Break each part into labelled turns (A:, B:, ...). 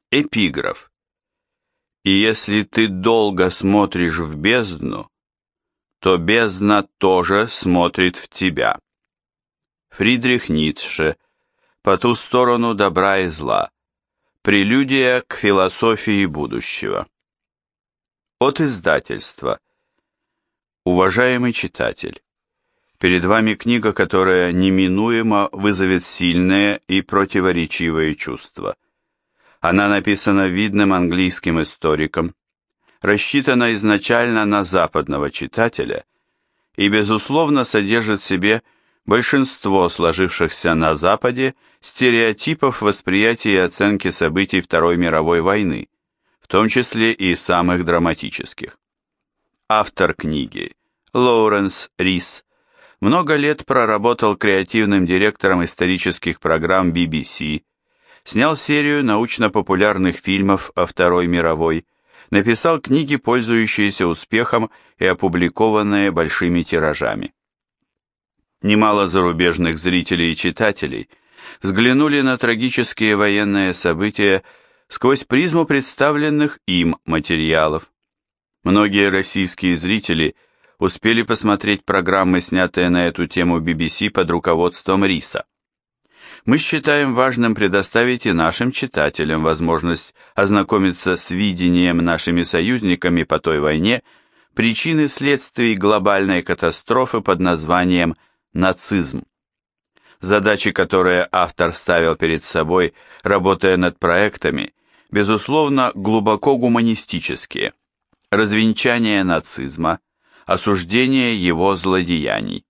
A: Эпиграф. И если ты долго смотришь в бездну, то бездна тоже смотрит в тебя. Фридрих Ницше. По ту сторону добра и зла. Прелюдия к философии будущего. От издательства. Уважаемый читатель, перед вами книга, которая неминуемо вызовет сильные и противоречивые чувства. Она написана видным английским историком, рассчитана изначально на западного читателя и, безусловно, содержит в себе большинство сложившихся на Западе стереотипов восприятия и оценки событий Второй мировой войны, в том числе и самых драматических. Автор книги, Лоуренс Рис, много лет проработал креативным директором исторических программ BBC, снял серию научно-популярных фильмов о Второй мировой, написал книги, пользующиеся успехом и опубликованные большими тиражами. Немало зарубежных зрителей и читателей взглянули на трагические военные события сквозь призму представленных им материалов. Многие российские зрители успели посмотреть программы, снятые на эту тему BBC под руководством Риса. Мы считаем важным предоставить и нашим читателям возможность ознакомиться с видением нашими союзниками по той войне причин и следствий глобальной катастрофы под названием нацизм. Задачи, которые автор ставил перед собой, работая над проектами, безусловно, глубоко гуманистические. Развенчание нацизма, осуждение его злодеяний.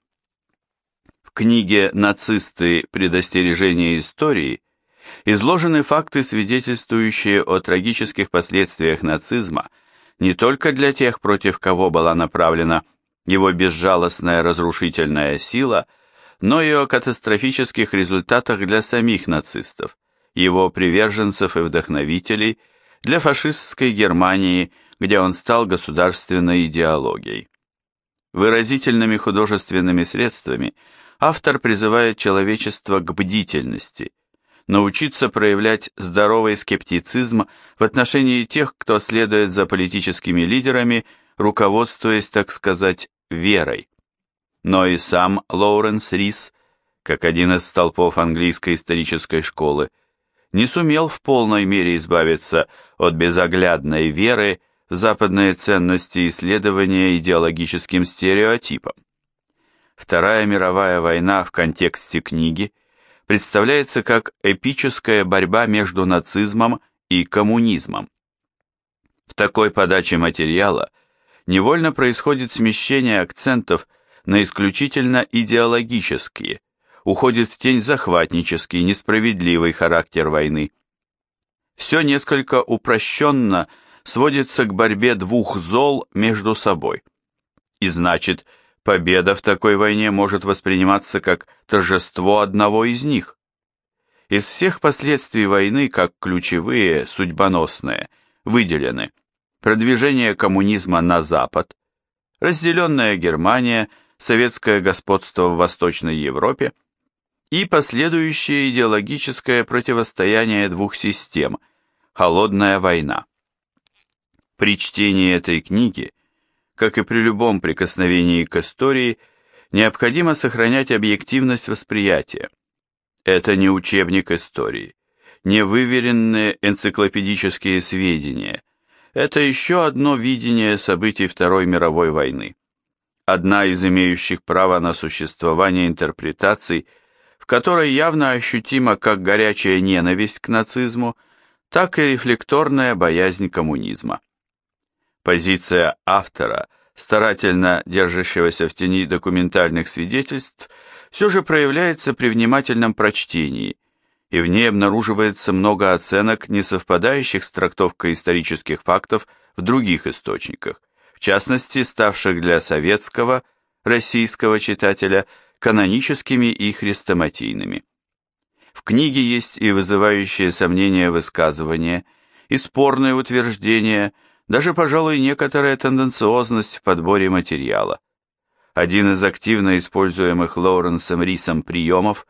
A: В книге «Нацисты. Предостережение истории» изложены факты, свидетельствующие о трагических последствиях нацизма не только для тех, против кого была направлена его безжалостная разрушительная сила, но и о катастрофических результатах для самих нацистов, его приверженцев и вдохновителей, для фашистской Германии, где он стал государственной идеологией. Выразительными художественными средствами автор призывает человечество к бдительности, научиться проявлять здоровый скептицизм в отношении тех, кто следует за политическими лидерами, руководствуясь, так сказать, верой. Но и сам Лоуренс Рис, как один из столпов английской исторической школы, не сумел в полной мере избавиться от безоглядной веры в западные ценности и исследования идеологическим стереотипам. Вторая мировая война в контексте книги представляется как эпическая борьба между нацизмом и коммунизмом. В такой подаче материала невольно происходит смещение акцентов на исключительно идеологические, уходит в тень захватнический, несправедливый характер войны. Все несколько упрощенно сводится к борьбе двух зол между собой. И значит, победа в такой войне может восприниматься как торжество одного из них. Из всех последствий войны, как ключевые, судьбоносные, выделены продвижение коммунизма на Запад, разделенная Германия, советское господство в Восточной Европе и последующее идеологическое противостояние двух систем – холодная война. При чтении этой книги, как и при любом прикосновении к истории, необходимо сохранять объективность восприятия. Это не учебник истории, не выверенные энциклопедические сведения. Это еще одно видение событий Второй мировой войны. Одна из имеющих право на существование интерпретаций, в которой явно ощутима как горячая ненависть к нацизму, так и рефлекторная боязнь коммунизма. Позиция автора, старательно держащегося в тени документальных свидетельств, все же проявляется при внимательном прочтении, и в ней обнаруживается много оценок, не совпадающих с трактовкой исторических фактов в других источниках, в частности, ставших для советского, российского читателя каноническими и хрестоматийными. В книге есть и вызывающие сомнения высказывания, и спорные утверждения, даже, пожалуй, некоторая тенденциозность в подборе материала. Один из активно используемых Лоуренсом Рисом приемов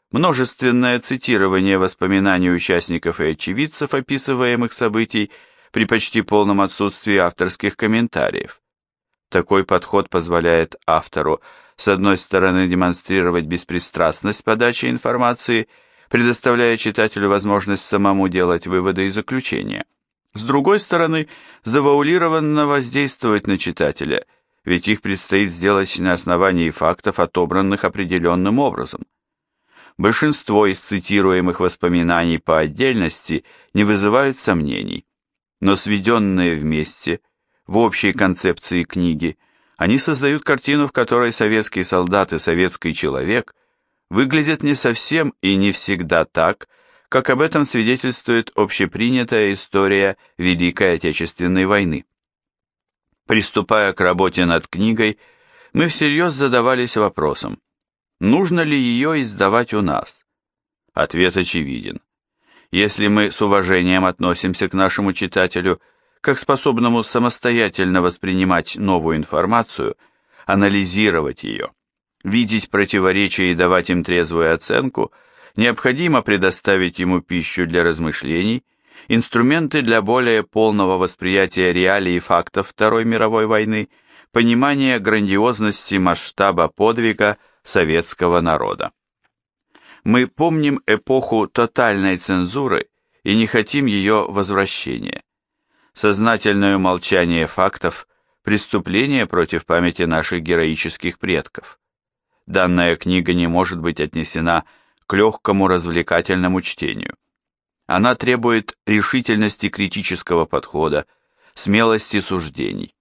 A: множественное цитирование воспоминаний участников и очевидцев описываемых событий при почти полном отсутствии авторских комментариев. Такой подход позволяет автору, с одной стороны, демонстрировать беспристрастность подачи информации, предоставляя читателю возможность самому делать выводы и заключения. С другой стороны, завуалированно воздействовать на читателя, ведь их предстоит сделать на основании фактов, отобранных определенным образом. Большинство из цитируемых воспоминаний по отдельности не вызывают сомнений, но сведенные вместе, в общей концепции книги, они создают картину, в которой советский солдат и советский человек выглядят не совсем и не всегда так, как об этом свидетельствует общепринятая история Великой Отечественной войны. Приступая к работе над книгой, мы всерьез задавались вопросом, нужно ли ее издавать у нас? Ответ очевиден. Если мы с уважением относимся к нашему читателю, как способному самостоятельно воспринимать новую информацию, анализировать ее, видеть противоречия и давать им трезвую оценку, необходимо предоставить ему пищу для размышлений, инструменты для более полного восприятия реалий и фактов Второй мировой войны, понимания грандиозности масштаба подвига советского народа. Мы помним эпоху тотальной цензуры и не хотим ее возвращения. Сознательное умолчание фактов – преступление против памяти наших героических предков. Данная книга не может быть отнесена к легкому развлекательному чтению. Она требует решительности критического подхода, смелости суждений.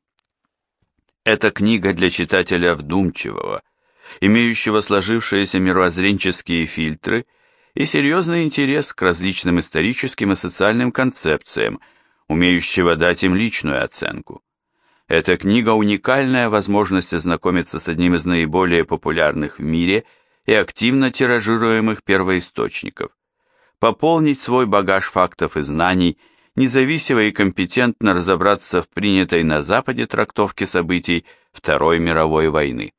A: Это книга для читателя вдумчивого, имеющего сложившиеся мировоззренческие фильтры и серьезный интерес к различным историческим и социальным концепциям, умеющего дать им личную оценку. Эта книга – уникальная возможность ознакомиться с одним из наиболее популярных в мире и активно тиражируемых первоисточников, пополнить свой багаж фактов и знаний, независимо и компетентно разобраться в принятой на Западе трактовке событий Второй мировой войны.